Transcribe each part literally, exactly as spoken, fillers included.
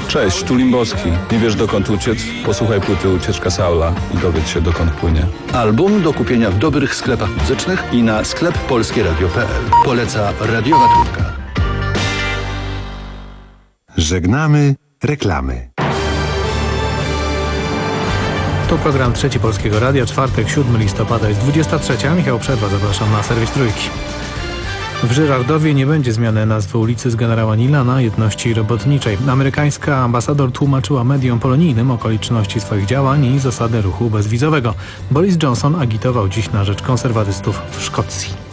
Cześć, tu Limboski. Nie wiesz dokąd uciec? Posłuchaj płyty Ucieczka Saula i dowiedz się dokąd płynie. Album do kupienia w dobrych sklepach muzycznych i na sklep polskieradio kropka pe el. Poleca radiowa trójka. Żegnamy reklamy. To program Trzeci Polskiego Radia, czwartek, siódmego listopada, jest dwudziesta trzecia. Michał Przerwa, zapraszam na serwis Trójki. W Żyrardowie nie będzie zmiany nazwy ulicy z generała Nila na Jedności Robotniczej. Amerykańska ambasador tłumaczyła mediom polonijnym okoliczności swoich działań i zasady ruchu bezwizowego. Boris Johnson agitował dziś na rzecz konserwatystów w Szkocji.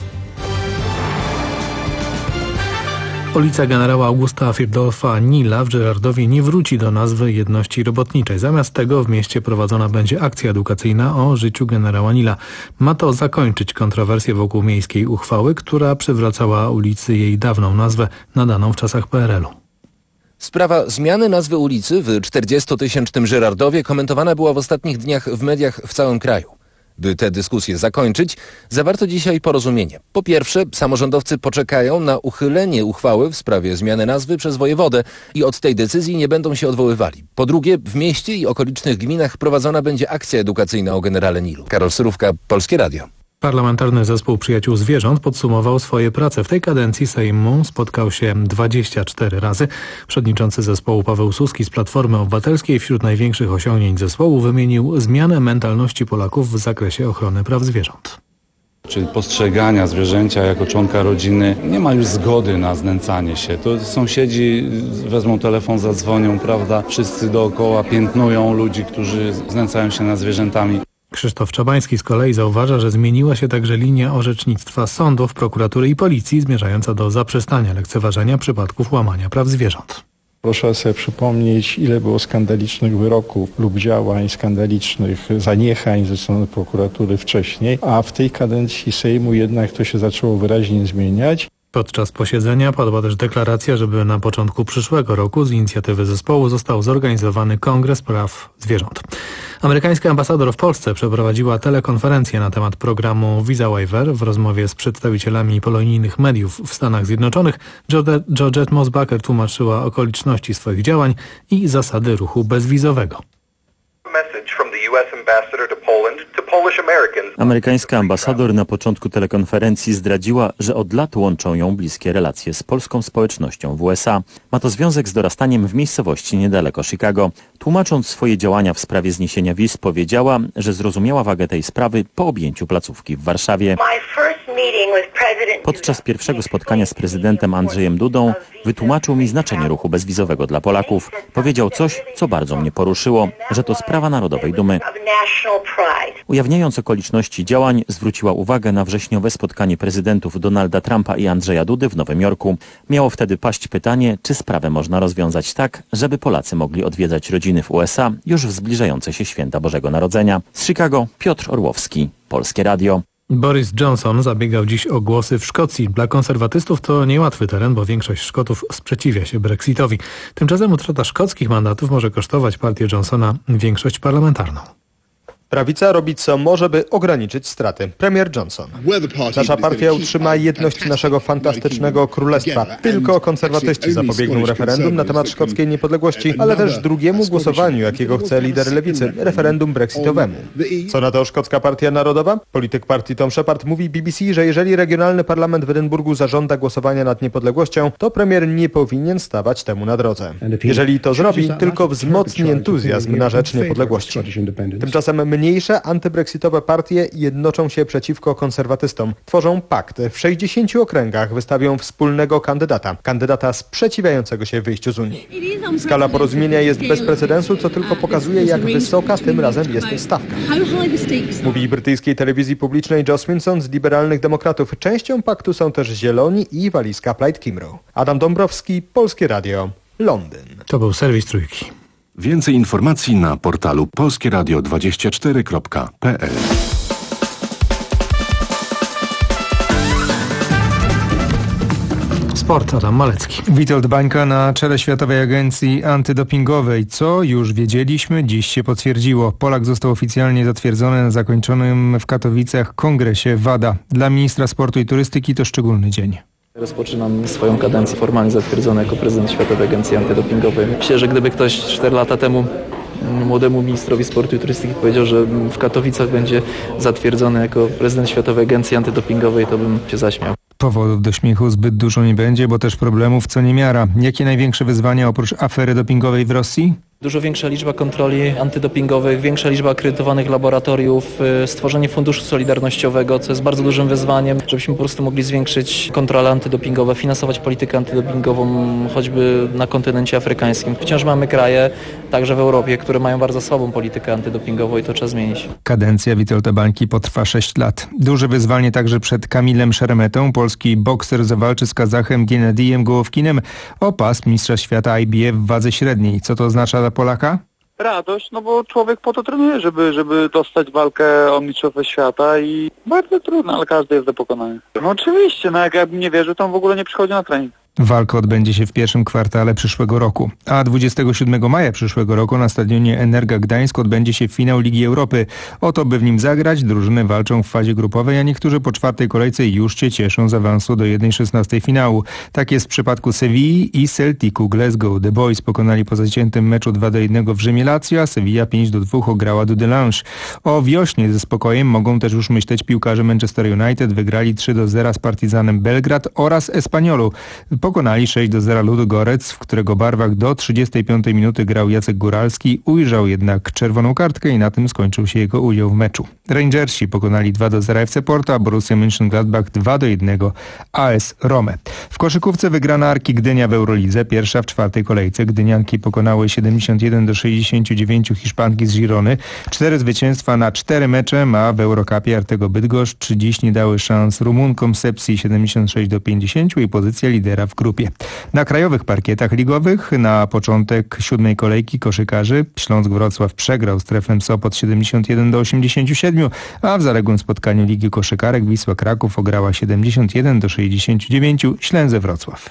Ulica generała Augusta Firdolfa Nila w Żyrardowie nie wróci do nazwy Jedności Robotniczej. Zamiast tego w mieście prowadzona będzie akcja edukacyjna o życiu generała Nila. Ma to zakończyć kontrowersję wokół miejskiej uchwały, która przywracała ulicy jej dawną nazwę, nadaną w czasach P R L u. Sprawa zmiany nazwy ulicy w czterdziestotysięcznym Żyrardowie komentowana była w ostatnich dniach w mediach w całym kraju. By tę dyskusję zakończyć, zawarto dzisiaj porozumienie. Po pierwsze, samorządowcy poczekają na uchylenie uchwały w sprawie zmiany nazwy przez wojewodę i od tej decyzji nie będą się odwoływali. Po drugie, w mieście i okolicznych gminach prowadzona będzie akcja edukacyjna o generale Nilu. Karol Surówka, Polskie Radio. Parlamentarny Zespół Przyjaciół Zwierząt podsumował swoje prace. W tej kadencji Sejmu spotkał się dwadzieścia cztery razy. Przewodniczący zespołu Paweł Suski z Platformy Obywatelskiej wśród największych osiągnięć zespołu wymienił zmianę mentalności Polaków w zakresie ochrony praw zwierząt. Czyli postrzegania zwierzęcia jako członka rodziny. Nie ma już zgody na znęcanie się. To sąsiedzi wezmą telefon, zadzwonią, prawda? Wszyscy dookoła piętnują ludzi, którzy znęcają się nad zwierzętami. Krzysztof Czabański z kolei zauważa, że zmieniła się także linia orzecznictwa sądów, prokuratury i policji zmierzająca do zaprzestania lekceważenia przypadków łamania praw zwierząt. Proszę sobie przypomnieć, ile było skandalicznych wyroków lub działań skandalicznych, zaniechań ze strony prokuratury wcześniej, a w tej kadencji Sejmu jednak to się zaczęło wyraźnie zmieniać. Podczas posiedzenia padła też deklaracja, żeby na początku przyszłego roku z inicjatywy zespołu został zorganizowany Kongres Praw Zwierząt. Amerykańska ambasador w Polsce przeprowadziła telekonferencję na temat programu Visa Waiver. W rozmowie z przedstawicielami polonijnych mediów w Stanach Zjednoczonych Georgette Mosbacher tłumaczyła okoliczności swoich działań i zasady ruchu bezwizowego. Amerykańska ambasador na początku telekonferencji zdradziła, że od lat łączą ją bliskie relacje z polską społecznością w U S A. Ma to związek z dorastaniem w miejscowości niedaleko Chicago. Tłumacząc swoje działania w sprawie zniesienia wiz, powiedziała, że zrozumiała wagę tej sprawy po objęciu placówki w Warszawie. Podczas pierwszego spotkania z prezydentem Andrzejem Dudą wytłumaczył mi znaczenie ruchu bezwizowego dla Polaków. Powiedział coś, co bardzo mnie poruszyło, że to sprawa narodowej dumy. Ujawniając okoliczności działań, zwróciła uwagę na wrześniowe spotkanie prezydentów Donalda Trumpa i Andrzeja Dudy w Nowym Jorku. Miało wtedy paść pytanie, czy sprawę można rozwiązać tak, żeby Polacy mogli odwiedzać rodziny w U S A już w zbliżające się święta Bożego Narodzenia. Z Chicago Piotr Orłowski, Polskie Radio. Boris Johnson zabiegał dziś o głosy w Szkocji. Dla konserwatystów to niełatwy teren, bo większość Szkotów sprzeciwia się Brexitowi. Tymczasem utrata szkockich mandatów może kosztować partię Johnsona większość parlamentarną. Prawica robi co może, by ograniczyć straty. Premier Johnson. Nasza partia utrzyma jedność naszego fantastycznego królestwa. Tylko konserwatyści zapobiegną referendum na temat szkockiej niepodległości, ale też drugiemu głosowaniu, jakiego chce lider lewicy, referendum brexitowemu. Co na to szkocka partia narodowa? Polityk partii Tom Shepard mówi B B C, że jeżeli regionalny parlament w Edynburgu zażąda głosowania nad niepodległością, to premier nie powinien stawać temu na drodze. Jeżeli to zrobi, tylko wzmocni entuzjazm na rzecz niepodległości. Tymczasem mniejsze antybrexitowe partie jednoczą się przeciwko konserwatystom. Tworzą pakt. W sześćdziesięciu okręgach wystawią wspólnego kandydata. Kandydata sprzeciwiającego się wyjściu z Unii. Skala porozumienia jest bez precedensu, co tylko pokazuje, jak wysoka tym razem jest stawka. Mówi brytyjskiej telewizji publicznej Joe Swinson z liberalnych demokratów. Częścią paktu są też Zieloni i walizka Plaid Cymru. Adam Dąbrowski, Polskie Radio, Londyn. To był serwis Trójki. Więcej informacji na portalu polskieradio dwadzieścia cztery kropka pe el. Sport, Adam Malecki. Witold Bańka na czele Światowej Agencji Antydopingowej. Co już wiedzieliśmy, dziś się potwierdziło. Polak został oficjalnie zatwierdzony na zakończonym w Katowicach kongresie WADA. Dla ministra sportu i turystyki to szczególny dzień. Rozpoczynam swoją kadencję formalnie zatwierdzony jako prezydent Światowej Agencji Antydopingowej. Myślę, że gdyby ktoś cztery lata temu młodemu ministrowi sportu i turystyki powiedział, że w Katowicach będzie zatwierdzony jako prezydent Światowej Agencji Antydopingowej, to bym się zaśmiał. Powodów do śmiechu zbyt dużo nie będzie, bo też problemów co niemiara. Jakie największe wyzwania oprócz afery dopingowej w Rosji? Dużo większa liczba kontroli antydopingowych, większa liczba akredytowanych laboratoriów, stworzenie funduszu solidarnościowego, co jest bardzo dużym wyzwaniem, żebyśmy po prostu mogli zwiększyć kontrole antydopingowe, finansować politykę antydopingową choćby na kontynencie afrykańskim. Wciąż mamy kraje, także w Europie, które mają bardzo słabą politykę antydopingową i to trzeba zmienić. Kadencja Witolda Bańki potrwa sześć lat. Duże wyzwanie także przed Kamilem Szeremetą. Polski bokser zawalczy z Kazachem Gennadijem Gołowkinem o pas mistrza świata I B F w wadze średniej. Co to oznacza dla Polaka? Radość, no bo człowiek po to trenuje, żeby, żeby dostać walkę o mistrzostwo świata i bardzo trudno, ale każdy jest do pokonania. No oczywiście, no jak ja bym nie wierzył, to on w ogóle nie przychodzi na trening. Walka odbędzie się w pierwszym kwartale przyszłego roku, a dwudziestego siódmego maja przyszłego roku na stadionie Energa Gdańsk odbędzie się finał Ligi Europy. O to, by w nim zagrać, drużyny walczą w fazie grupowej, a niektórzy po czwartej kolejce już się cieszą z awansu do jednej szesnastej finału. Tak jest w przypadku Sewilli i Celticu Glasgow. The Boys pokonali po zaciętym meczu dwa do jednego w Rzymie Lazio, a Sevilla pięć do dwóch ograła Dudelange. O wiośnie ze spokojem mogą też już myśleć piłkarze Manchester United. Wygrali trzy do zera z Partizanem Belgrad oraz Espaniolu. Pokonali sześć do zera Ludogorec, w którego barwach do trzydziestej piątej minuty grał Jacek Góralski. Ujrzał jednak czerwoną kartkę i na tym skończył się jego udział w meczu. Rangersi pokonali dwa do zera F C Porto, a Borussia Mönchengladbach dwa do jednego A S Romę. W koszykówce wygrana Arki Gdynia w Eurolidze, pierwsza w czwartej kolejce. Gdynianki pokonały siedemdziesiąt jeden do sześćdziesięciu dziewięciu Hiszpanki z Girony. Cztery zwycięstwa na cztery mecze, a w Eurocupie Artego Bydgoszcz dziś nie dały szans Rumunkom Sepsi siedemdziesiąt sześć do pięćdziesięciu i pozycja lidera w grupie. Na krajowych parkietach ligowych na początek siódmej kolejki koszykarzy Śląsk Wrocław przegrał z Treflem Sopot siedemdziesiąt jeden do osiemdziesięciu siedmiu, a w zaległym spotkaniu Ligi Koszykarek Wisła Kraków ograła siedemdziesiąt jeden do sześćdziesięciu dziewięciu Ślęże Wrocław.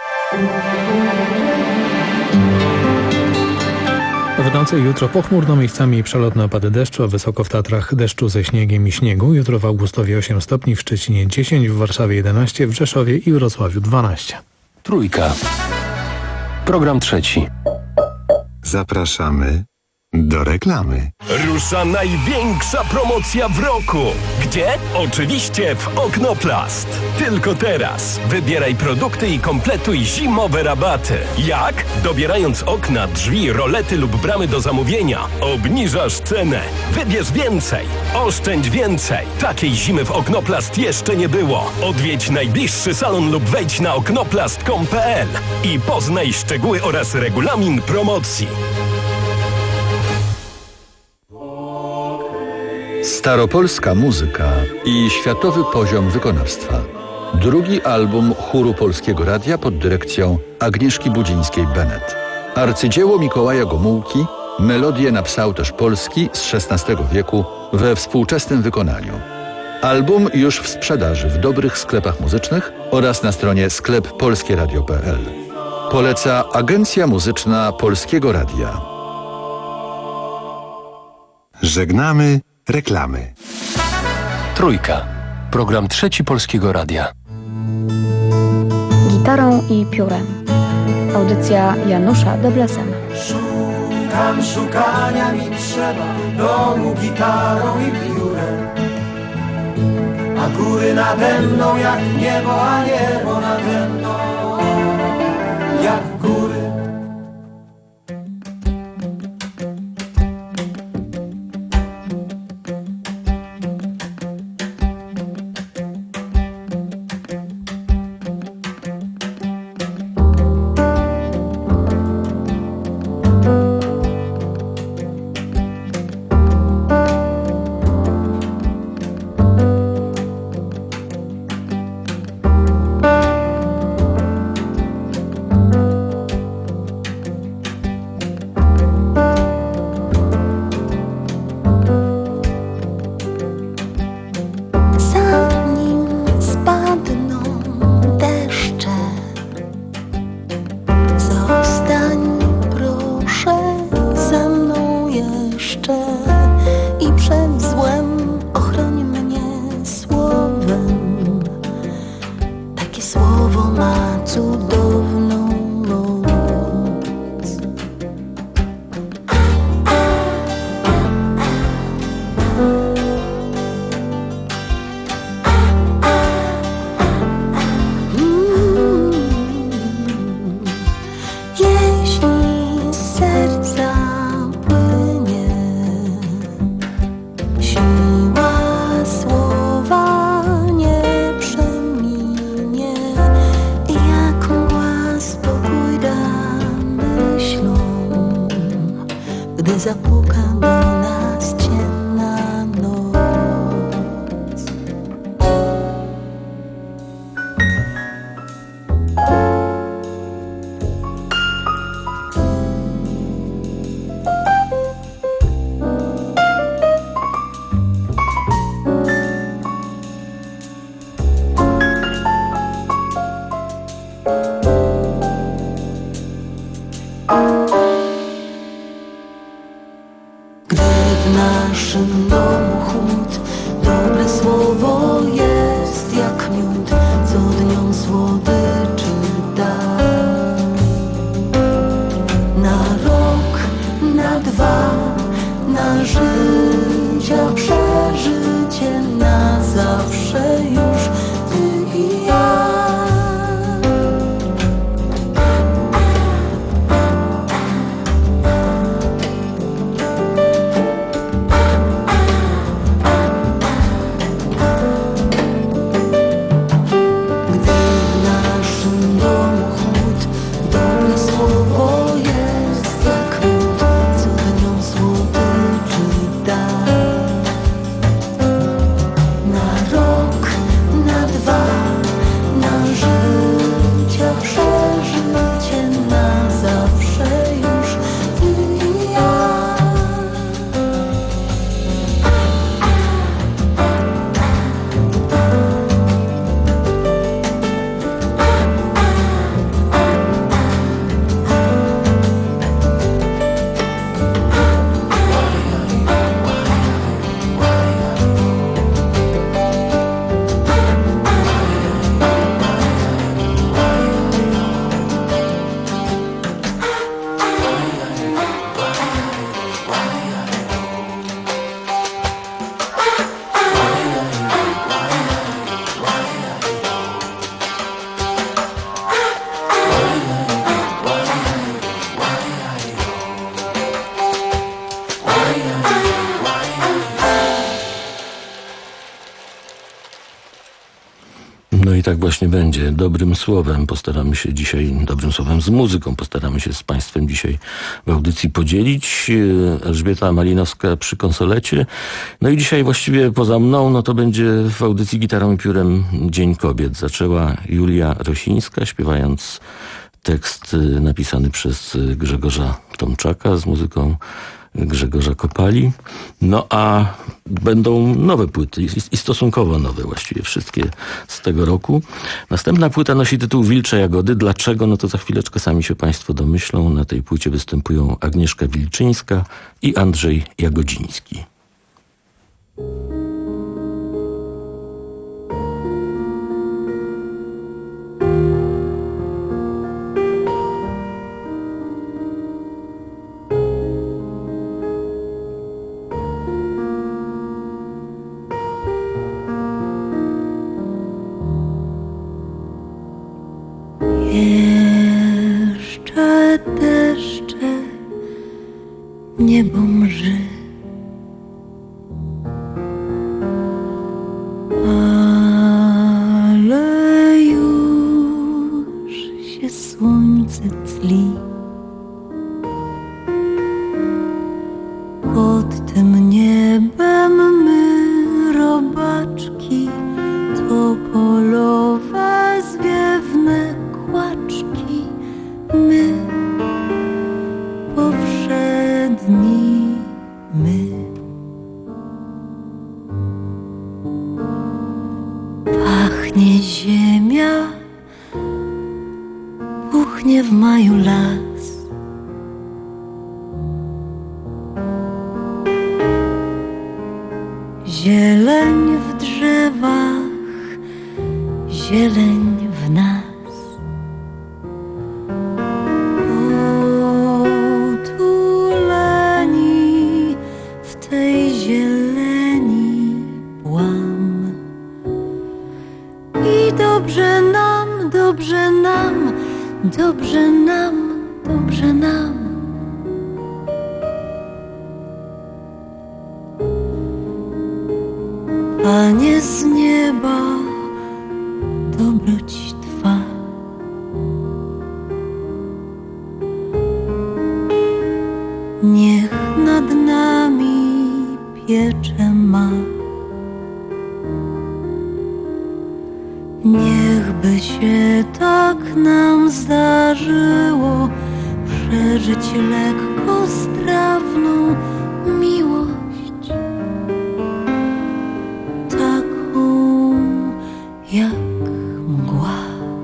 W nocy jutro pochmurno, miejscami i przelotne opady deszczu, a wysoko w Tatrach deszczu ze śniegiem i śniegu. Jutro w Augustowie osiem stopni, w Szczecinie dziesięć, w Warszawie jedenaście, w Rzeszowie i Wrocławiu dwanaście. Trójka. Program trzeci. Zapraszamy do reklamy. Rusza największa promocja w roku. Gdzie? Oczywiście w Oknoplast. Tylko teraz. Wybieraj produkty i kompletuj zimowe rabaty. Jak? Dobierając okna, drzwi, rolety lub bramy do zamówienia, obniżasz cenę. Wybierz więcej. Oszczędź więcej. Takiej zimy w Oknoplast jeszcze nie było. Odwiedź najbliższy salon lub wejdź na oknoplast kropka com kropka p l i poznaj szczegóły oraz regulamin promocji. Staropolska muzyka i światowy poziom wykonawstwa. Drugi album chóru Polskiego Radia pod dyrekcją Agnieszki Budzińskiej-Bennett. Arcydzieło Mikołaja Gomułki, melodie napisał też Polski z szesnastego wieku we współczesnym wykonaniu. Album już w sprzedaży w dobrych sklepach muzycznych oraz na stronie sklep polskie radio kropka p l. Poleca Agencja Muzyczna Polskiego Radia. Żegnamy reklamy. Trójka. Program trzeci Polskiego Radia. Gitarą i piórem. Audycja Janusza Deblesena. Szukam, szukania mi trzeba, domu gitarą i piórem. A góry nade mną jak niebo, a niebo nade mną jak góry. gdy zapuka do nas ciemna noc. W naszym domu chłód, dobre słowo jest jak miód, co dniom słodyczy da. Na rok, na dwa, na życia przeżycie, na zawsze już ty i ja. No i tak właśnie będzie. Dobrym słowem postaramy się dzisiaj, dobrym słowem z muzyką postaramy się z Państwem dzisiaj w audycji podzielić. Elżbieta Malinowska przy konsolecie. No i dzisiaj właściwie poza mną, no to będzie w audycji Gitarą i Piórem Dzień Kobiet. Zaczęła Julia Rosińska, śpiewając tekst napisany przez Grzegorza Tomczaka z muzyką Grzegorza Kopali. No a będą nowe płyty i stosunkowo nowe właściwie, wszystkie z tego roku. Następna płyta nosi tytuł Wilcze Jagody. Dlaczego? No to za chwileczkę sami się Państwo domyślą. Na tej płycie występują Agnieszka Wilczyńska i Andrzej Jagodziński. Jeszcze deszcze, niebo mrzy, ale już się słońce tli. Pod tym niebem my, robaczki, topolowe, zwiewne kłaczki, my, powszedni my. Pachnie ziemia, puchnie w maju las. Zieleń w drzewach, zieleń w nas. Otuleni w tej zieleni płam. I dobrze nam, dobrze nam, dobrze nam, dobrze nam. Panie z nieba, dobroć Twa. piecze ma. Niechby się tak nam zdarzyło przeżyć lekko strawną miłość, taką jak mgła.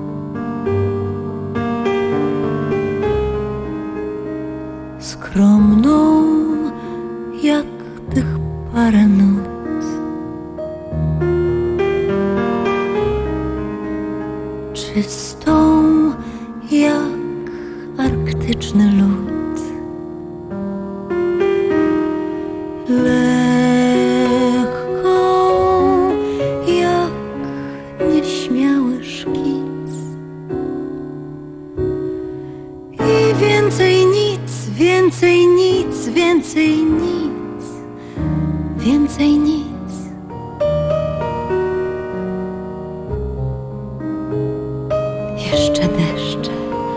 Skromną jak tych parę nut, czystą jak arktyczny lód, lekką jak nieśmiały szkic. I więcej nic, więcej nic, więcej nic, więcej nic. Jeszcze deszcze,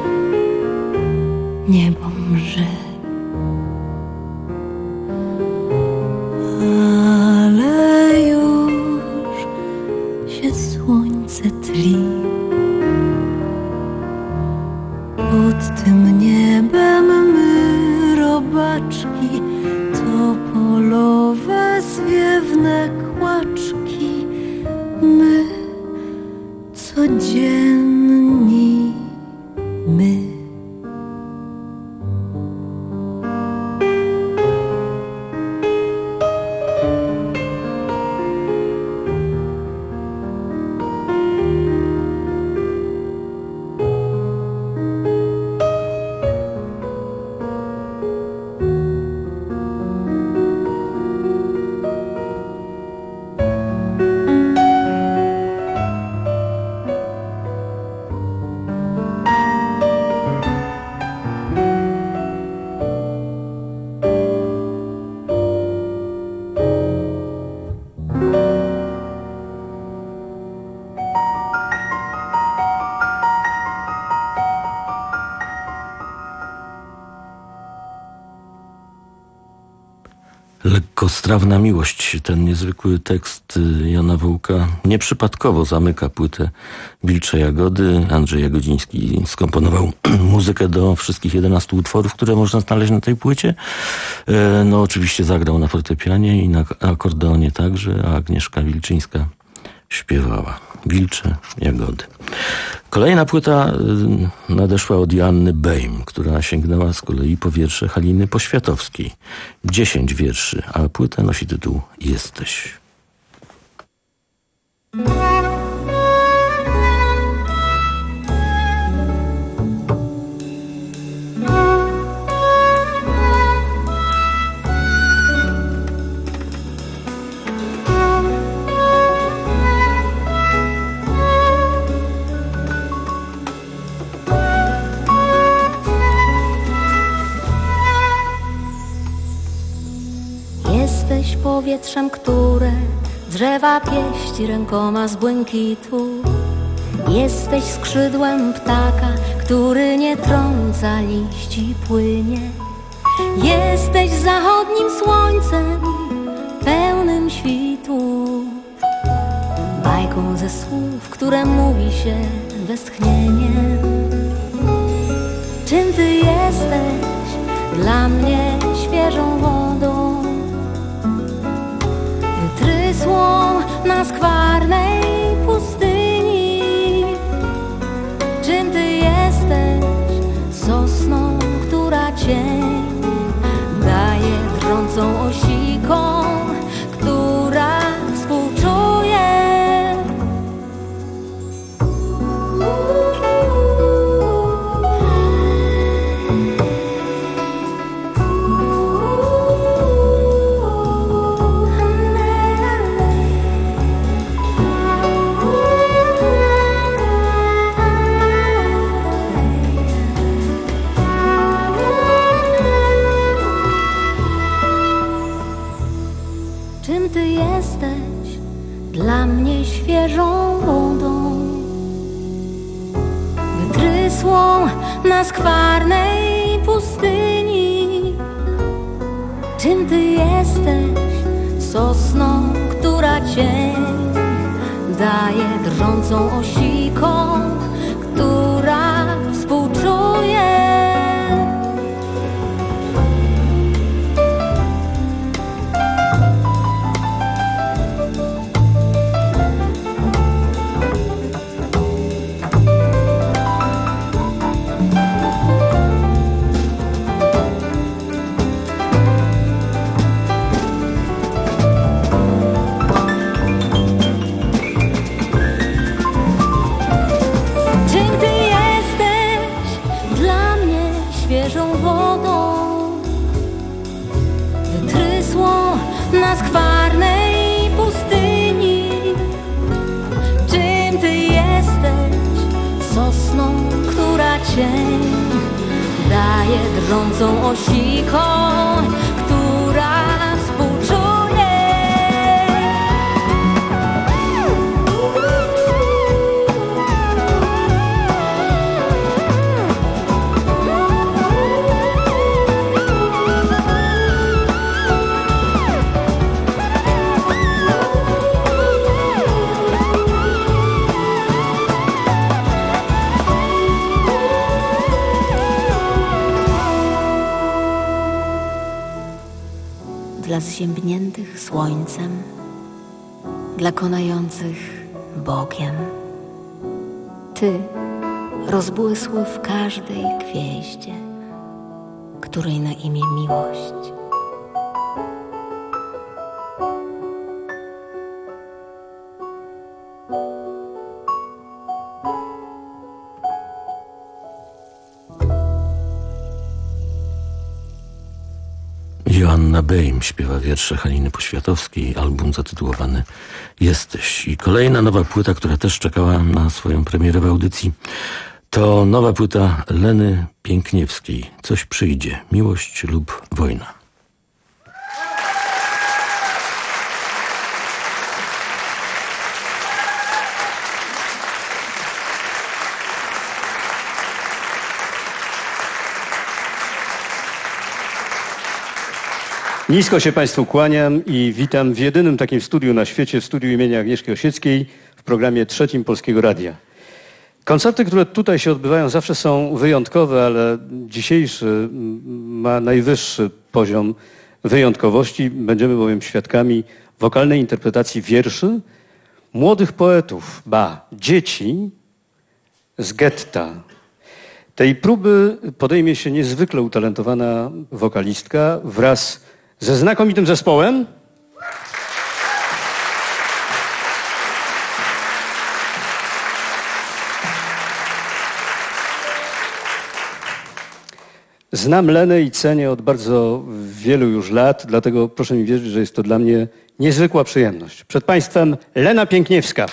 niebo mrzy, ale już się słońce tli. Pod tym niebem my, robaczki, topolowe, zwiewne kłaczki, my codzienni, my. Lekkostrawna miłość, ten niezwykły tekst Jana Wołka nieprzypadkowo zamyka płytę Wilcze Jagody. Andrzej Jagodziński skomponował muzykę do wszystkich jedenastu utworów, które można znaleźć na tej płycie. No oczywiście zagrał na fortepianie i na akordeonie także, a Agnieszka Wilczyńska śpiewała Wilcze Jagody. Kolejna płyta nadeszła od Joanny Bejm, która sięgnęła z kolei po wiersze Haliny Poświatowskiej. Dziesięć wierszy, a płyta nosi tytuł Jesteś. Jesteś powietrzem, które drzewa pieści rękoma z błękitu. Jesteś skrzydłem ptaka, który nie trąca liści, płynie. Jesteś zachodnim słońcem, pełnym świtu, bajką ze słów, które mówi się westchnieniem. Czym ty jesteś dla mnie świeżą wodą, wytrysłą na skwarnej pustyni? Czym ty jesteś sosną, która cień daje drżącą osiką, która współczuje? Czym ty jesteś dla mnie świeżą wodą, wytrysłą na skwarnej pustyni? Czym ty jesteś sosną, która cień daje drżącą osiką, która współczuje. Na skwarnej pustyni, czym ty jesteś? Sosną, która cień daje drżącą osiką, która współczuje. Dla zziębniętych słońcem, dla konających Bogiem. Ty, rozbłysły w każdej gwieździe, której na imię miłość. Joanna Bejm śpiewa wiersze Haliny Poświatowskiej, album zatytułowany Jesteś. I kolejna nowa płyta, która też czekała na swoją premierę w audycji, to nowa płyta Leny Piękniewskiej. Coś przyjdzie, miłość lub wojna. Nisko się Państwu kłaniam i witam w jedynym takim studiu na świecie, w studiu imienia Agnieszki Osieckiej w programie trzecim Polskiego Radia. Koncerty, które tutaj się odbywają, zawsze są wyjątkowe, ale dzisiejszy ma najwyższy poziom wyjątkowości. Będziemy bowiem świadkami wokalnej interpretacji wierszy młodych poetów, ba, dzieci z getta. Tej próby podejmie się niezwykle utalentowana wokalistka wraz ze znakomitym zespołem. Znam Lenę i cenię od bardzo wielu już lat, dlatego proszę mi wierzyć, że jest to dla mnie niezwykła przyjemność. Przed Państwem Lena Piękniewska.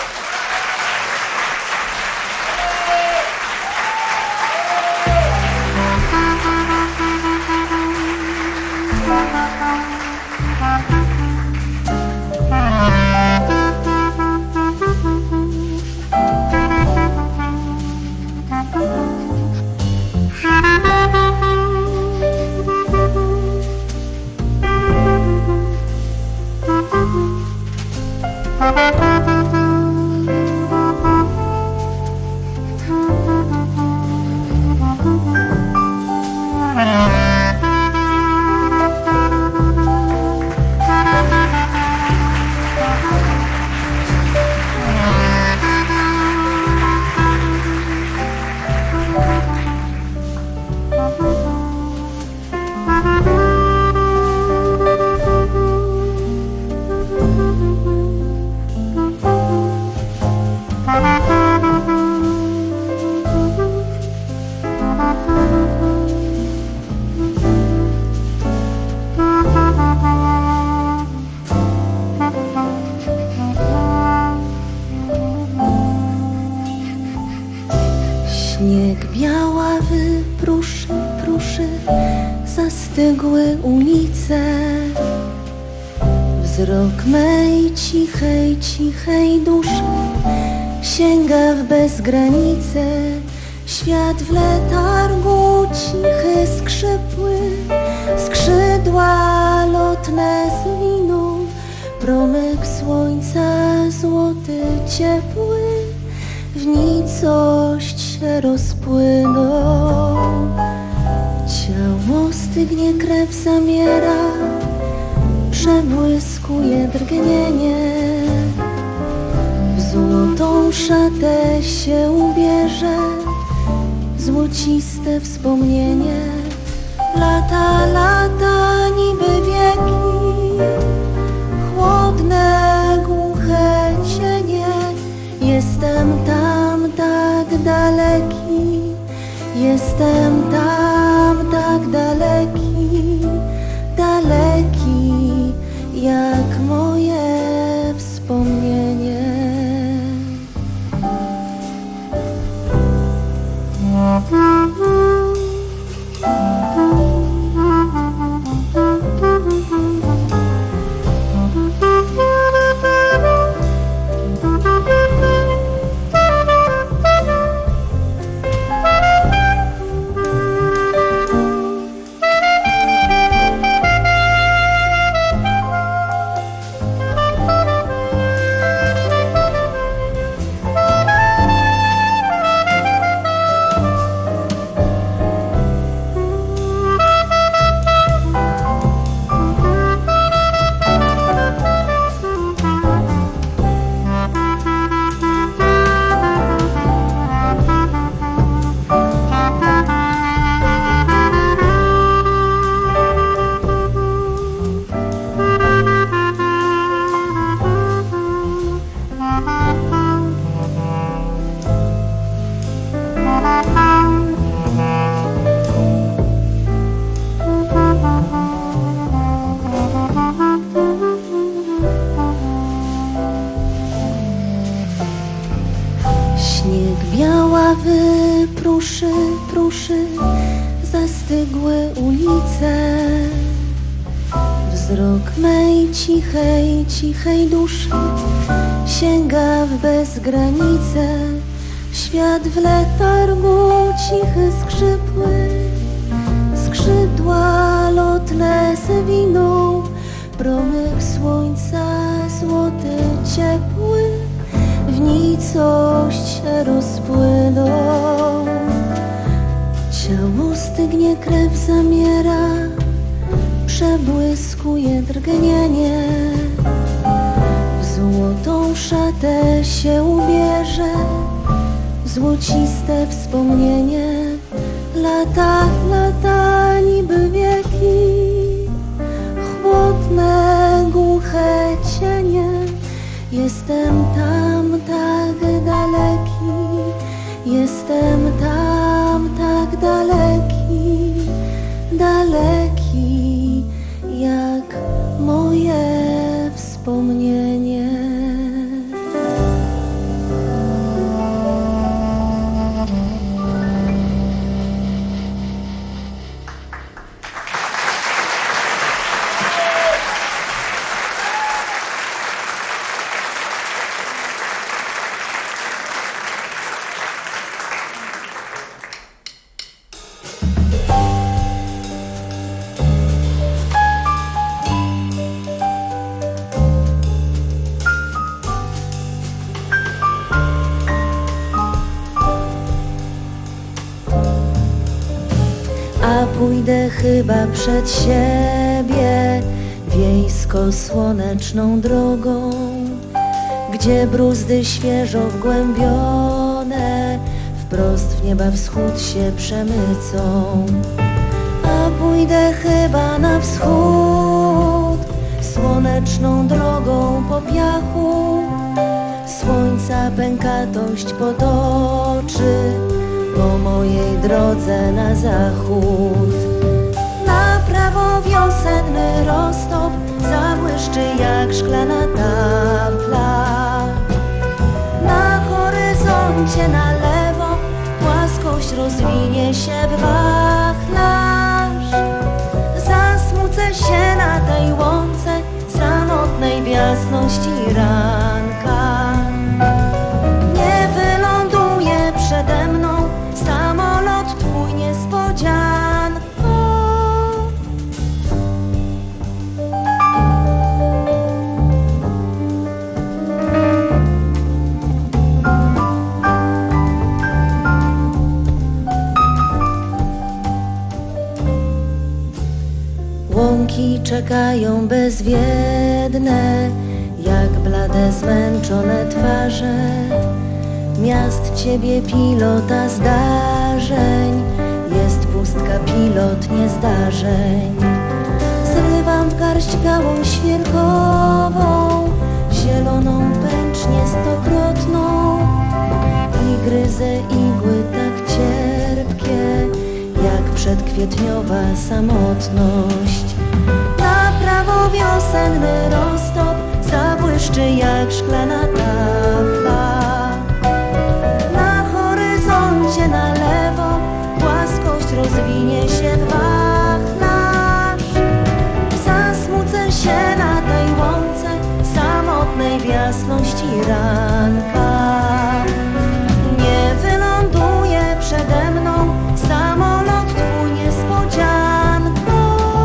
Śnieg białawy pruszy, pruszy zastygłe ulice. Wzrok mej cichej, cichej duszy sięga w bezgranice. Świat w letargu cichy skrzypły, skrzydła lotne zwiną, promyk słońca złoty, ciepły, w nicość się rozpłynął. Ciało stygnie, krew zamiera, przebłyskuje drgnienie. W złotą szatę się ubierze, złociste wspomnienie. Lata, lata, niby wieki, chłodne, głuche cienie. Jestem tam tak daleki, jestem tam tak daleki, daleki jak moje wspomnienie. Śnieg białawy pruszy, pruszy zastygłe ulice. Wzrok mej cichej, cichej duszy sięga w bezgranice. Świat w letargu cichy skrzypły, skrzydła lotne zwiną. Promyk słońca złoty, ciepły, w nicość się rozpłynął. Ciało stygnie, krew zamiera, przebłyskuje drgnienie. W złotą szatę się ubierze, złociste wspomnienie. Lata, lata, niby wieki, chłodne, głuche cienie. Jestem tam tak daleki, jestem tam tak daleki, daleki jak moje wspomnienie. Pójdę chyba przed siebie wiejsko-słoneczną drogą, gdzie bruzdy świeżo wgłębione wprost w nieba wschód się przemycą. A pójdę chyba na wschód słoneczną drogą po piachu, słońca pękatość potoczy po mojej drodze na zachód. Na prawo wiosenny roztop zabłyszczy jak szklana tafla. Na horyzoncie na lewo płaskość rozwinie się w wachlarz. Zasmucę się na tej łące samotnej w jasności ranka. Nie wyląduje przede mną samolot twój niespodzianko. Łąki czekają bezwiedne, jak blade zmęczone twarze miast ciebie pilota zdarzeń, jest pustka pilotnie zdarzeń. Zrywam w garść gałąź świerkową, zieloną pęcznię stokrotną i gryzę igły tak cierpkie, jak przedkwietniowa samotność. Na prawo wiosenny roztop zabłyszczy jak szklana tafla. Na horyzoncie na lewo płaskość rozwinie się w wachlarz. Zasmucę się na tej łące samotnej w jasności ranka. Nie wyląduje przede mną samolot twój niespodzianko.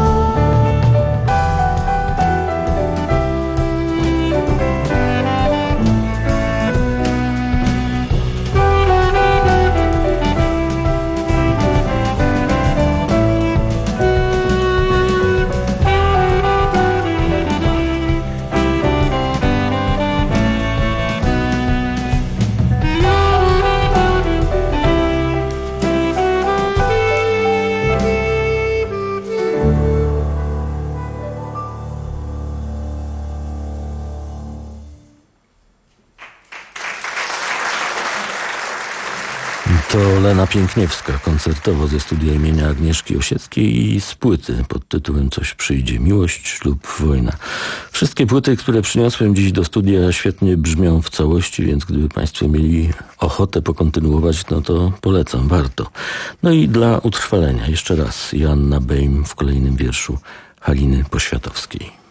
To Lena Piękniewska koncertowo ze studia imienia Agnieszki Osieckiej i z płyty pod tytułem Coś przyjdzie, miłość, ślub, wojna. Wszystkie płyty, które przyniosłem dziś do studia, świetnie brzmią w całości, więc gdyby Państwo mieli ochotę pokontynuować, no to polecam, warto. No i dla utrwalenia jeszcze raz Joanna Bejm w kolejnym wierszu Haliny Poświatowskiej.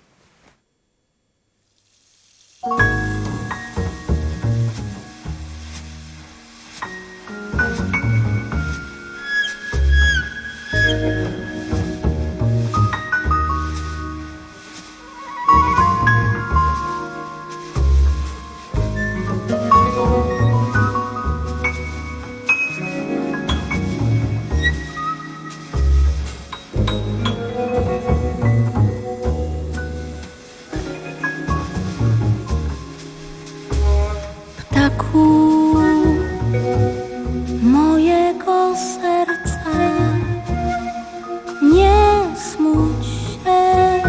Ptaku mojego serca, nie smuć się.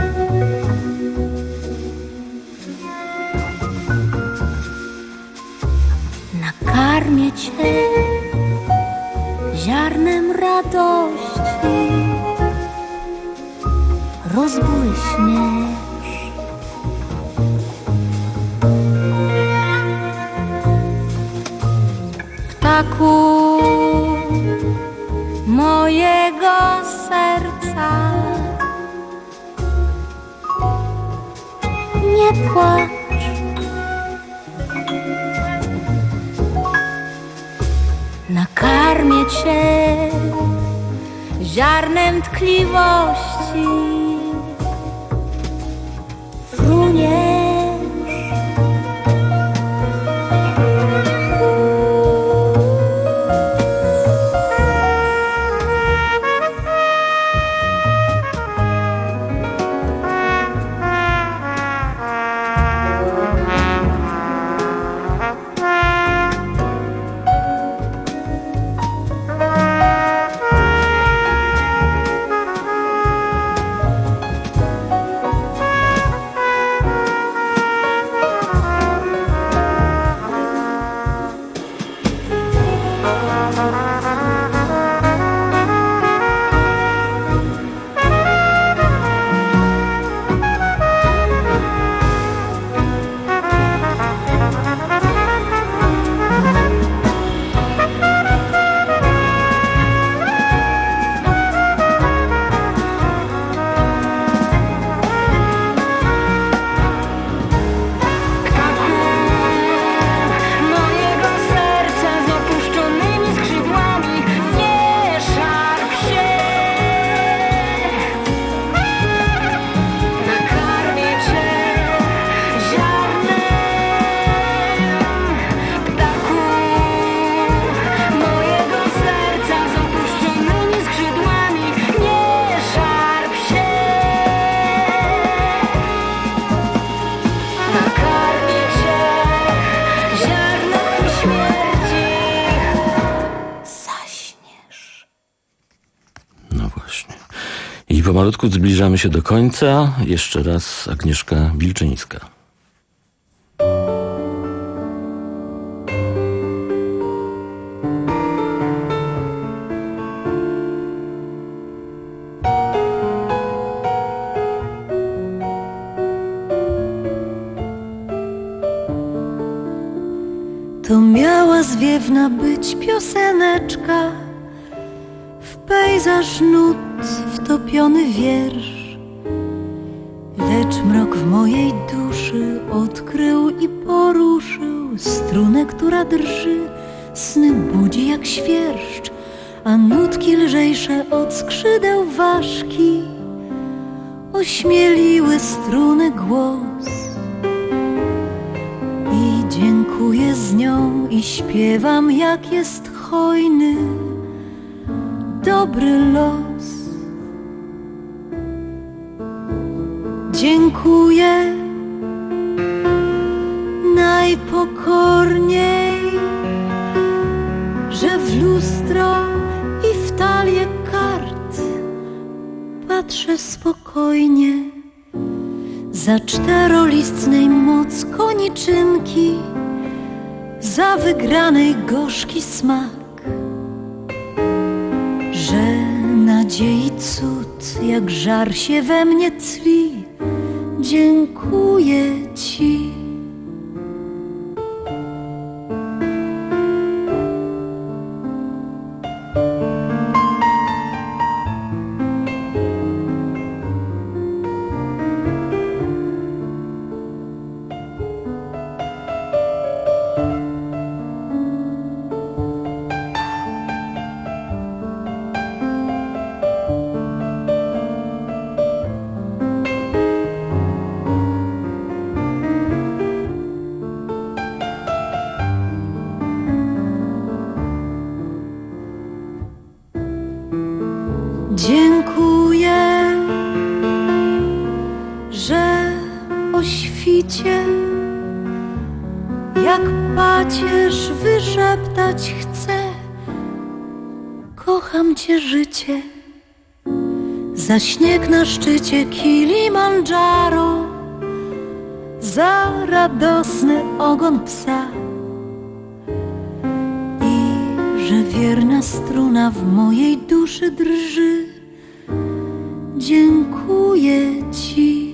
Nakarmię cię ziarnem radości, rozbłyśniesz. Ptaku mojego serca, nie płacz. Nakarmię cię ziarnem tkliwości, frunie. pomalutku zbliżamy się do końca. Jeszcze raz Agnieszka Wilczyńska. To miała zwiewna być pioseneczka, w pejzaż nut wtopiony wiersz, lecz mrok w mojej duszy odkrył i poruszył strunę, która drży, sny budzi jak świerszcz, a nutki lżejsze od skrzydeł ważki ośmieliły struny głos. I dziękuję z nią i śpiewam, jak jest hojny, dobry los. Dziękuję najpokorniej, że w lustro i w talię kart patrzę spokojnie. Za czterolistnej moc koniczynki, za wygranej gorzki smak, że nadziei cud jak żar się we mnie tli. Dziękuję ci. Dziękuję, że o świcie jak pacierz wyszeptać chcę. Kocham cię, życie, za śnieg na szczycie Kilimandżaro, za radosny ogon psa i że wierna struna w mojej duszy drży. Dziękuję ci.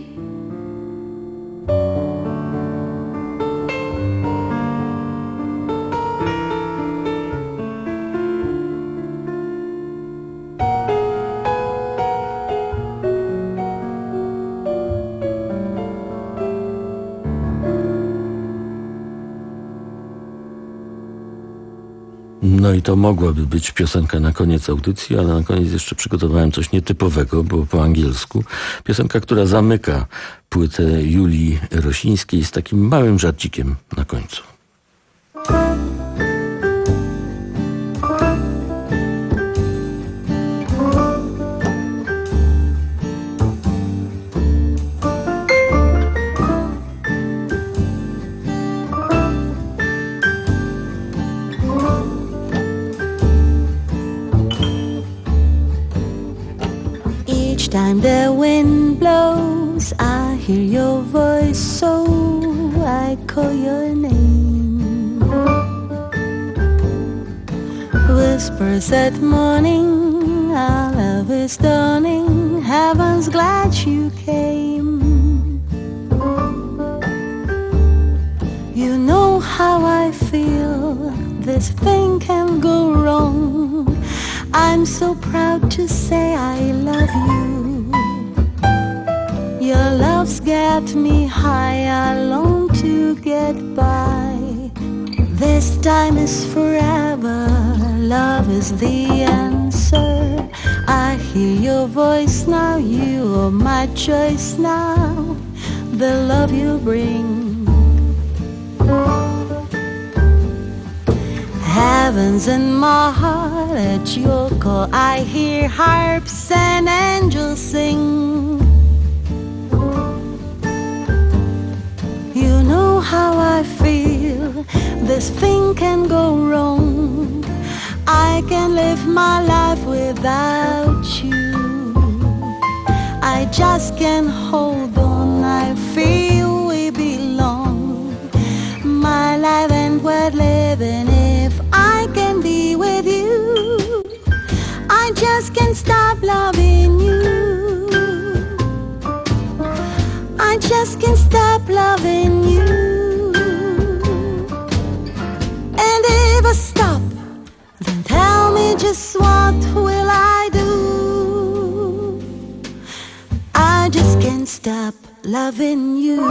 No i to mogłaby być piosenka na koniec audycji, ale na koniec jeszcze przygotowałem coś nietypowego, bo po angielsku. Piosenka, która zamyka płytę Julii Rosińskiej z takim małym żarcikiem na końcu. Each time the wind blows, I hear your voice, so I call your name. Whispers at morning, our love is dawning, heaven's glad you came. You know how I feel, this thing can go wrong. I'm so proud to say I love you. Your love's got me high, I long to get by. This time is forever, love is the answer. I hear your voice now, you are my choice now. The love you bring, heaven's in my heart, at your call I hear harps and angels sing. You know how I feel, this thing can go wrong. I can live my life without you. I just can't hold on. I feel we belong. My life ain't worth living if I can be with you. I just can't stop loving you. I just can't stop loving you. And if I stop, then tell me just what will I do? I just can't stop loving you.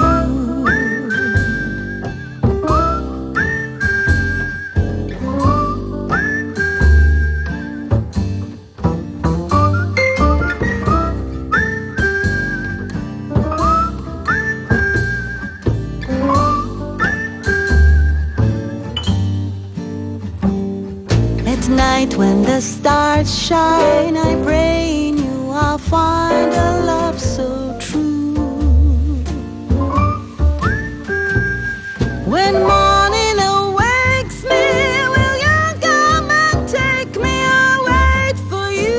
Night when the stars shine, I pray in you I'll find a love so true. When morning awakes me, will you come and take me? I'll wait for you.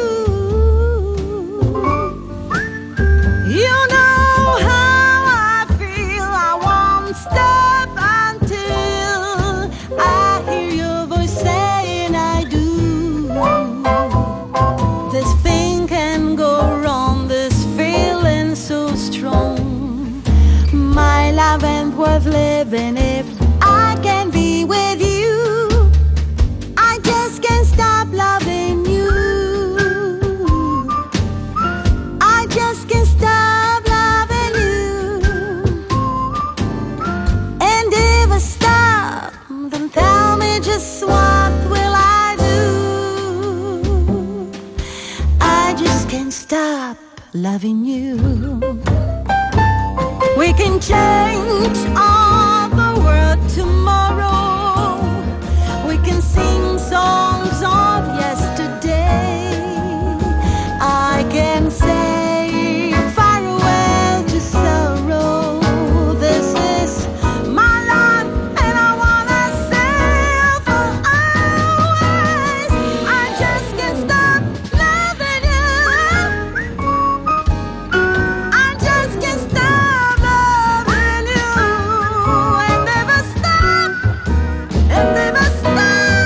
You know how I feel. I won't stop until I hear your voice saying I do. This thing can go wrong, this feeling so strong. My love ain't worth living if I can be with you. I just can't stop loving you. I just can't stop loving you. And if I stop, then tell me just what will I do? I just can't stop loving you. We can change all the world tomorrow. We can sing songs of yesterday. I can say farewell to sorrow. This is my life and I wanna sail for always. I just can't stop loving you. I just can't stop loving you. And never stop, and never stop.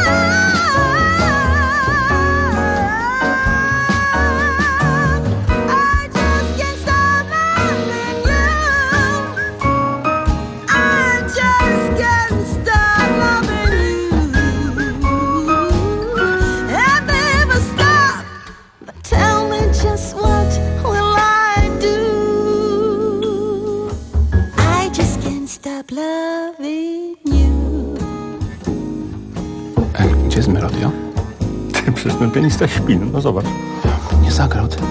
I just can't stop loving you. I just can't stop loving you. And never stop. But tell me just what will I do? I just can't stop loving you. Gdzie jest melodia? Ty, przecież ten pianista śpi, no zobacz. Nie zagrał ty.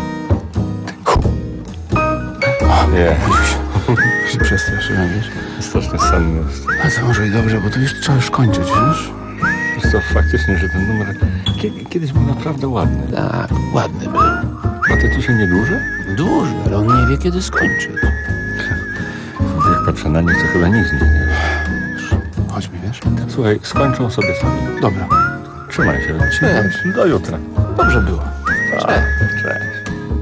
Nie. Się przestraszyłem, wiesz? Strasznie senny jest. A to może i dobrze, bo to już trzeba już kończyć, wiesz? Wiesz co, faktycznie, że ten numer Kie- kiedyś był naprawdę ładny. Tak, ładny był. A to ci się nie dłuży? Duży, ale on nie wie, kiedy skończyć. Jak patrzę na nich, to chyba nic z nich nie wie. Chodźmy, wiesz? Słuchaj, skończą sobie sami. Dobra. Trzymaj się. Cześć. Do jutra. Dobrze było. Cześć. Cześć.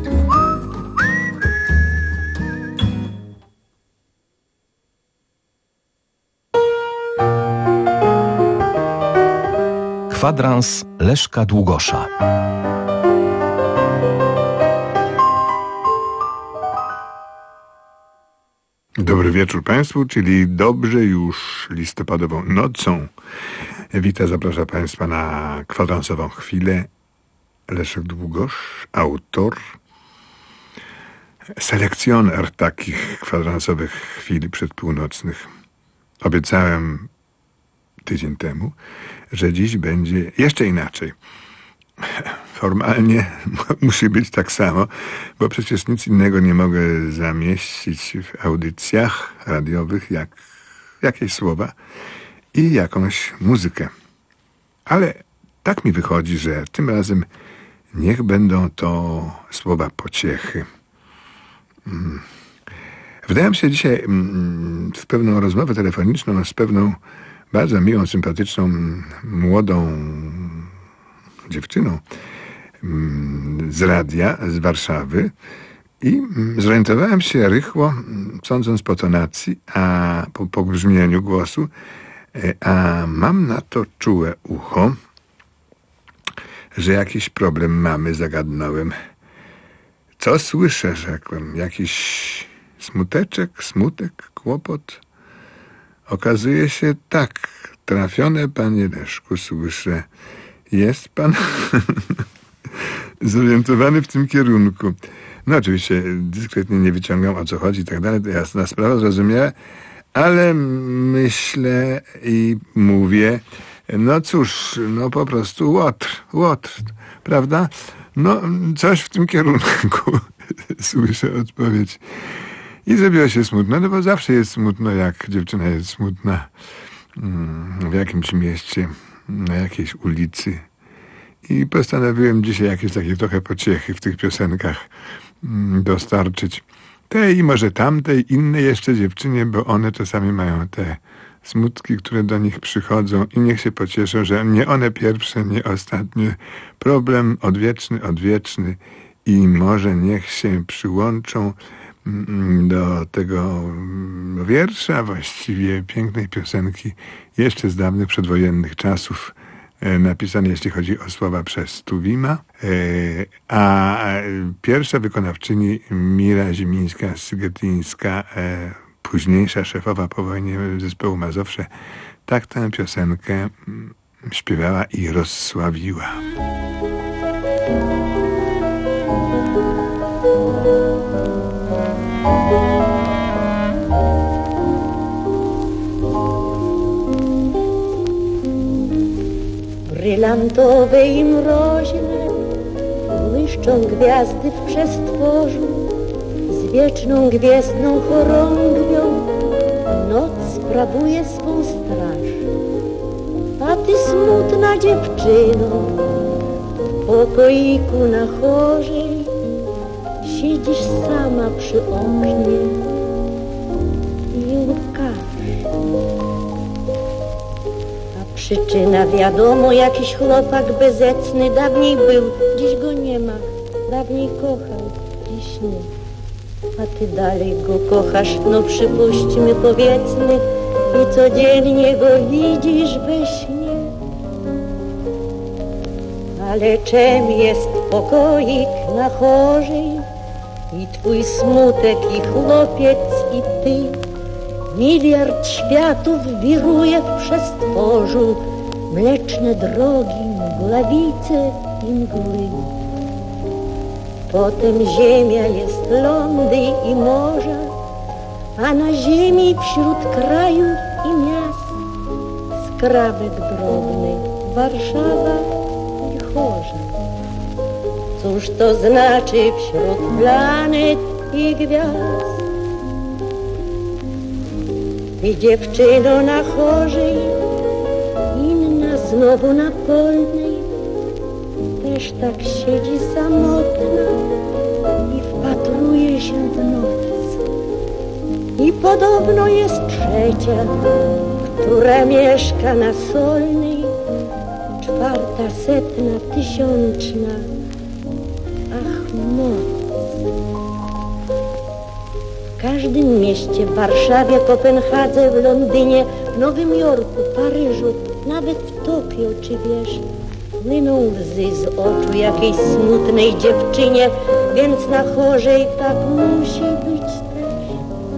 Kwadrans Leszka Długosza. Dobry wieczór Państwu, czyli dobrze już listopadową nocą. Wita, zaprasza Państwa na kwadransową chwilę. Leszek Długosz, autor, selekcjoner takich kwadransowych chwil przedpółnocnych. Obiecałem tydzień temu, że dziś będzie jeszcze inaczej. Formalnie musi być tak samo, bo przecież nic innego nie mogę zamieścić w audycjach radiowych jak jakieś słowa i jakąś muzykę. Ale tak mi wychodzi, że tym razem niech będą to słowa pociechy. Wdałem się dzisiaj w pewną rozmowę telefoniczną z pewną bardzo miłą, sympatyczną, młodą dziewczyną z radia, z Warszawy I zorientowałem się rychło, sądząc po tonacji, a po, po brzmieniu głosu, a mam na to czułe ucho, że jakiś problem mamy, zagadnąłem. Co słyszę, rzekłem. Jakiś smuteczek, smutek, kłopot? Okazuje się tak. Trafione, panie Leszku, słyszę. Jest pan zorientowany w tym kierunku. No oczywiście dyskretnie nie wyciągam, o co chodzi i tak dalej. To jasna sprawa, zrozumiałe. Ale myślę i mówię, no cóż, no po prostu łotr, łotr, prawda? No coś w tym kierunku, słyszę odpowiedź. I zrobiło się smutno, no bo zawsze jest smutno, jak dziewczyna jest smutna w jakimś mieście, na jakiejś ulicy. I postanowiłem dzisiaj jakieś takie trochę pociechy w tych piosenkach dostarczyć. Tej i może tamtej, innej jeszcze dziewczynie, bo one czasami mają te smutki, które do nich przychodzą i niech się pocieszą, że nie one pierwsze, nie ostatnie. Problem odwieczny, odwieczny i może niech się przyłączą do tego wiersza, właściwie pięknej piosenki jeszcze z dawnych przedwojennych czasów, napisane, jeśli chodzi o słowa, przez Tuwima, a pierwsza wykonawczyni Mira Zimińska-Sygetyńska, późniejsza szefowa po wojnie zespołu Mazowsze, tak tę piosenkę śpiewała i rozsławiła. Brylantowej mrozie błyszczą gwiazdy w przestworzu, z wieczną gwiezdną chorągwią noc sprawuje swą straż. A ty smutna dziewczyno, w pokoiku na chorzej siedzisz sama przy oknie i łkasz. Przyczyna wiadomo, jakiś chłopak bezecny dawniej był, dziś go nie ma, dawniej kochał, dziś nie. A ty dalej go kochasz, no przypuśćmy, powiedzmy, i codziennie go widzisz we śnie. Ale czem jest pokoik na chorzej i twój smutek, i chłopiec, i ty? Miliard światów wiruje w przestworzu, mleczne drogi, mgławice i mgły. Potem ziemia jest lądy i morza, a na ziemi wśród krajów i miast skrawek drobny, Warszawa i Chorza. Cóż to znaczy wśród planet i gwiazd? Ty dziewczyno na chorzej, inna znowu na polnej, też tak siedzi samotna i wpatruje się w noc. I podobno jest trzecia, która mieszka na Solnej, czwarta, setna, tysiączna, ach moc. W każdym mieście, w Warszawie, Kopenhadze, w Londynie, w Nowym Jorku, Paryżu, nawet w Tokio, czy wiesz, płyną łzy z oczu jakiejś smutnej dziewczynie, więc na chorzej tak musi być też.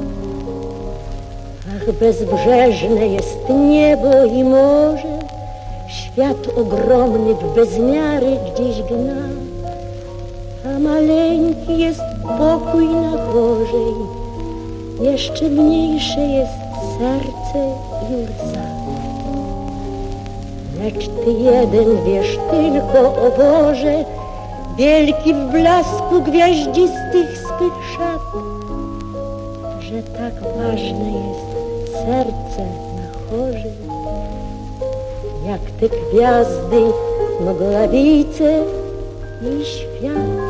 Ach, bezbrzeżne jest niebo i morze, świat ogromny w bezmiary gdzieś gna, a maleńki jest pokój na chorzej, jeszcze mniejsze jest serce i łza. Lecz ty jeden wiesz tylko, o Boże, wielki w blasku gwiaździstych swych szat, że tak ważne jest serce na chorzej, jak te gwiazdy, mgławice i świat.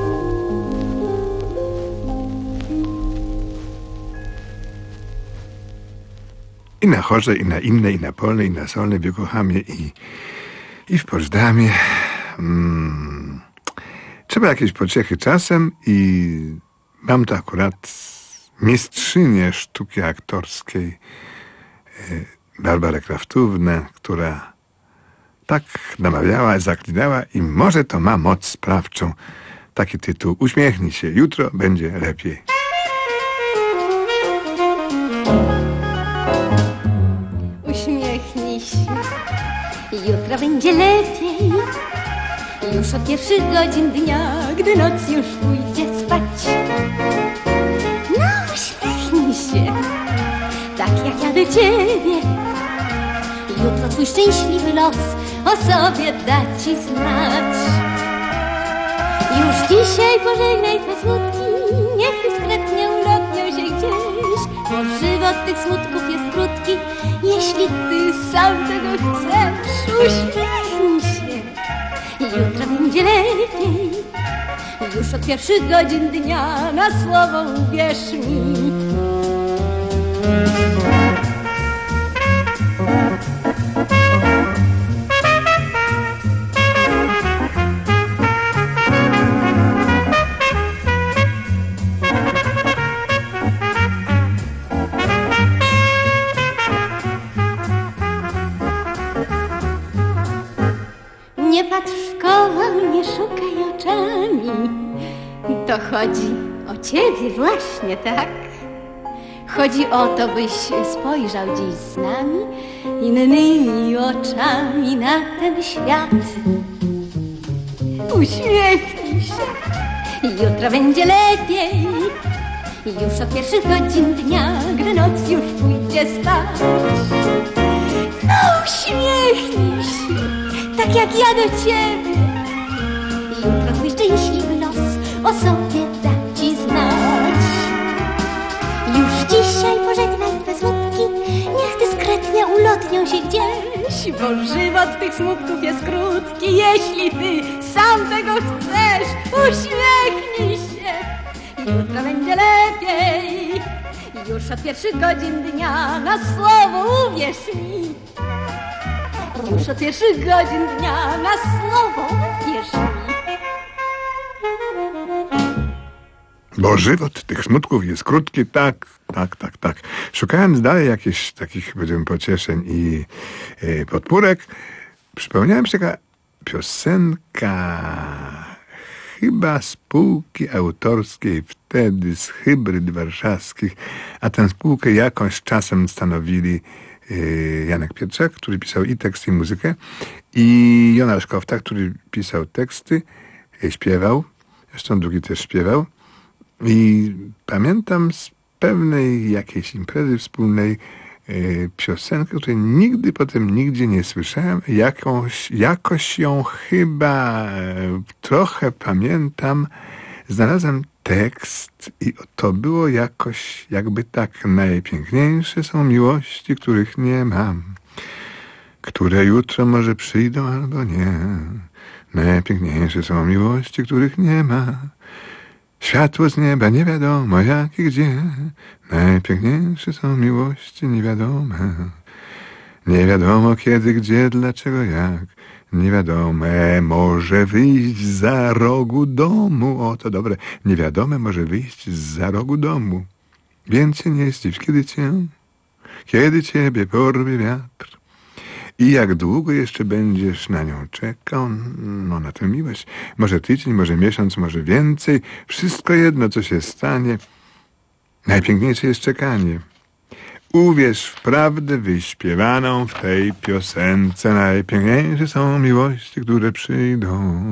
I na Chorze, i na innej, i na Polnej, i na Solnej, w Yokohamie, i, i w Poczdamie. Hmm. Trzeba jakieś pociechy czasem i mam tu akurat mistrzynię sztuki aktorskiej Barbarę Kraftównę, która tak namawiała, zaklinała i może to ma moc sprawczą. Taki tytuł. Uśmiechnij się, jutro będzie lepiej. Uśmiechnij się, jutro będzie lepiej. Już od pierwszych godzin dnia, gdy noc już pójdzie spać. No, uśmiechnij się, tak jak ja do ciebie. Jutro twój szczęśliwy los o sobie da ci znać. Już dzisiaj pożegnaj te smutki, niech dyskretnie ulotnią się gdzieś, bo żywot tych smutków jest krótki, jeśli ty sam tego chcesz. Uśmiechnij się, jutro będzie lepiej. Już od pierwszych godzin dnia, na słowo uwierz mi. Nie patrz w koło, nie szukaj oczami. To chodzi o ciebie właśnie, tak? Chodzi o to, byś spojrzał dziś z nami innymi oczami na ten świat. Uśmiechnij się, jutro będzie lepiej. Już od pierwszych godzin dnia, gdy noc już pójdzie spać. No, uśmiechnij się, tak jak ja do ciebie. Jutro twój szczęśliwy los o sobie da ci znać. Już dzisiaj pożegnaj te smutki, niech dyskretnie ulotnią się gdzieś, bo żywot tych smutków jest krótki, jeśli ty sam tego chcesz. Uśmiechnij się, jutro będzie lepiej. Już od pierwszych godzin dnia, na słowo uwierz mi. Już od pierwszych godzin dnia, na słowo wierz mi. Bo żywot tych smutków jest krótki, tak, tak, tak, tak. Szukając dalej jakichś takich, powiedzmy, pocieszeń i y, podpórek, przypomniałem się taka piosenka chyba spółki autorskiej wtedy z Hybryd Warszawskich, a tę spółkę jakąś czasem stanowili Janek Pietrzak, który pisał i tekst, i muzykę, i Jonasz Kofta, który pisał teksty, śpiewał, zresztą drugi też śpiewał. I pamiętam z pewnej jakiejś imprezy wspólnej y, piosenkę, której nigdy potem nigdzie nie słyszałem. Jakąś, jakoś ją chyba y, trochę pamiętam. Znalazłem tekst i to było jakoś jakby tak: najpiękniejsze są miłości, których nie mam, które jutro może przyjdą albo nie. Najpiękniejsze są miłości, których nie ma. Światło z nieba nie wiadomo jak i gdzie. Najpiękniejsze są miłości niewiadome. Nie wiadomo kiedy, gdzie, dlaczego, jak. Niewiadome może wyjść za rogu domu. O, to dobre. Niewiadome może wyjść za rogu domu. Więc się nie zdziw, kiedy cię, kiedy ciebie porwie wiatr. I jak długo jeszcze będziesz na nią czekał, no na tę miłość. Może tydzień, może miesiąc, może więcej. Wszystko jedno, co się stanie. Najpiękniejsze jest czekanie. Uwierz w prawdę wyśpiewaną w tej piosence. Najpiękniejsze są miłości, które przyjdą.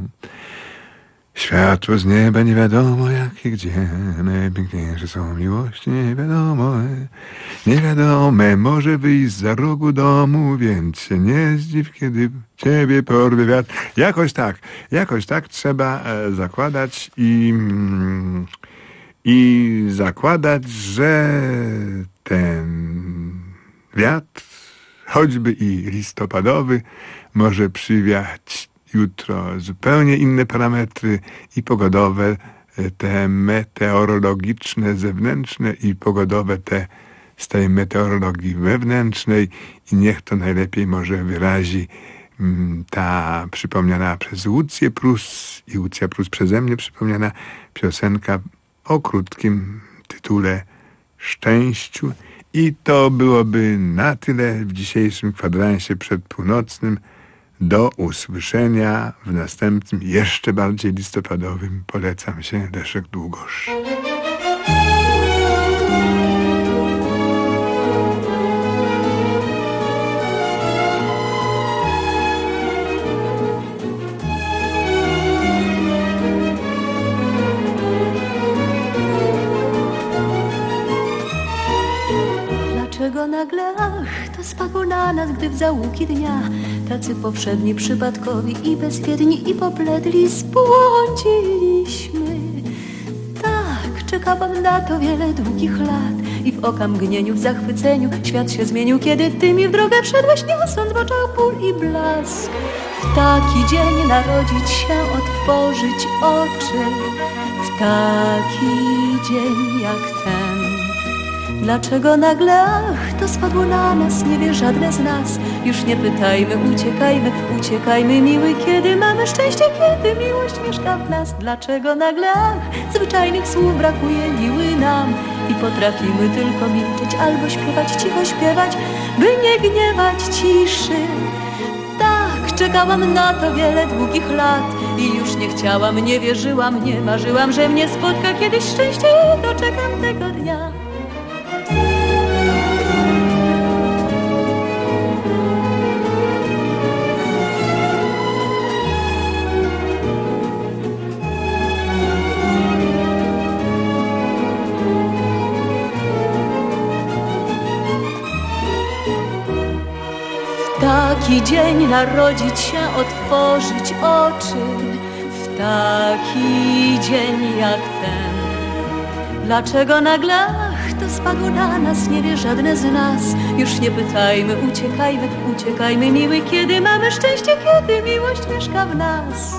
Światło z nieba nie wiadomo jak i gdzie. Najpiękniejsze są miłości nie wiadomo. Niewiadome może wyjść za rogu domu, więc się nie zdziw, kiedy ciebie porwie wiatr. Jakoś tak, jakoś tak trzeba e, zakładać i, mm, i zakładać, że ten wiatr, choćby i listopadowy, może przywiać jutro zupełnie inne parametry i pogodowe, te meteorologiczne, zewnętrzne i pogodowe te z tej meteorologii wewnętrznej i niech to najlepiej może wyrazi ta przypomniana przez Łucję Prus i Łucja Prus przeze mnie przypomniana piosenka o krótkim tytule Szczęściu. I to byłoby na tyle w dzisiejszym kwadransie przedpółnocnym. Do usłyszenia w następnym, jeszcze bardziej listopadowym. Polecam się, Leszek Długosz. Dlaczego nagle, ach, to spadło na nas, gdy w zaułki dnia tacy powszedni, przypadkowi i bezwiedni i pobledli zbłądziliśmy. Tak, czekałam na to wiele długich lat i w okamgnieniu, w zachwyceniu świat się zmienił, kiedy ty mi w drogę wszedłeś, niosąc w oczach ból i blask. W taki dzień narodzić się, otworzyć oczy, w taki dzień jak ten. Dlaczego nagle, ach, to spadło na nas, nie wie żadne z nas. Już nie pytajmy, uciekajmy, uciekajmy miły, kiedy mamy szczęście, kiedy miłość mieszka w nas. Dlaczego nagle, ach, zwyczajnych słów brakuje miły nam i potrafimy tylko milczeć albo śpiewać, cicho śpiewać, by nie gniewać ciszy. Tak, czekałam na to wiele długich lat i już nie chciałam, nie wierzyłam, nie marzyłam, że mnie spotka kiedyś szczęście i doczekam tego dnia. W taki dzień narodzić się, otworzyć oczy, w taki dzień jak ten. Dlaczego nagle, ach, to spadło na nas, nie wie żadne z nas. Już nie pytajmy, uciekajmy, uciekajmy miły, kiedy mamy szczęście, kiedy miłość mieszka w nas.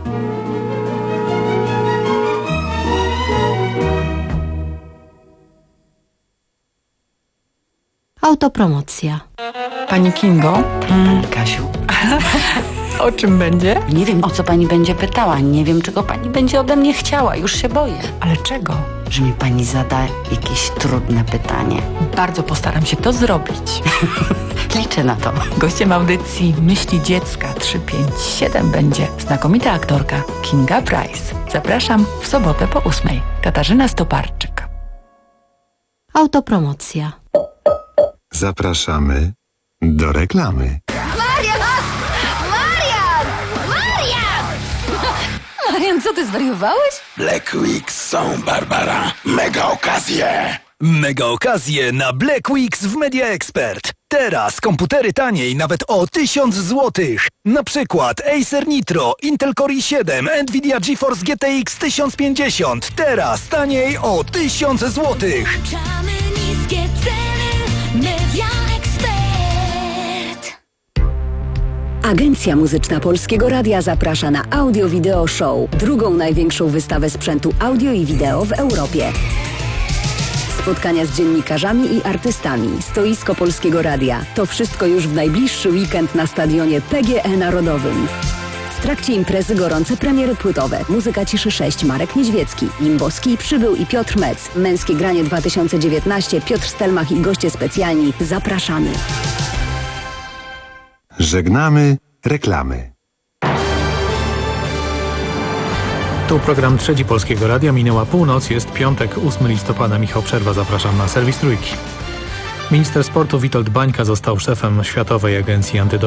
Autopromocja. Pani Kingo? Mm, Kasiu. O czym będzie? Nie wiem, o co pani będzie pytała. Nie wiem, czego pani będzie ode mnie chciała. Już się boję. Ale czego? Że mi pani zada jakieś trudne pytanie. Bardzo postaram się to zrobić. Liczę na to. Gościem audycji Myśli Dziecka trzysta pięćdziesiąt siedem będzie znakomita aktorka Kinga Price. Zapraszam w sobotę po ósmej. Katarzyna Stoparczyk. Autopromocja. Zapraszamy do reklamy. Marian! Marian! Marian! Marian, co ty zwariowałeś? Black Weeks są, Barbara. Mega okazje! Mega okazje na Black Weeks w Media Expert. Teraz komputery taniej nawet o tysiąc złotych. Na przykład Acer Nitro, Intel Core i siedem, Nvidia GeForce G T X tysiąc pięćdziesiąt. Teraz taniej o tysiąc złotych. Niskie ceny, Media Expert. Agencja Muzyczna Polskiego Radia zaprasza na Audio Video Show, drugą największą wystawę sprzętu audio i wideo w Europie. Spotkania z dziennikarzami i artystami, stoisko Polskiego Radia. To wszystko już w najbliższy weekend na stadionie P G E Narodowym. W trakcie imprezy gorące premiery płytowe. Muzyka Ciszy sześć, Marek Niedźwiecki, Limbowski, Przybył i Piotr Mec. Męskie granie dwa tysiące dziewiętnaście, Piotr Stelmach i goście specjalni. Zapraszamy. Żegnamy reklamy. Tu program Trzeci Polskiego Radia. Minęła północ, jest piątek, ósmego listopada. Michał Przerwa, zapraszam na serwis Trójki. Minister sportu Witold Bańka został szefem Światowej Agencji Antydopingowej.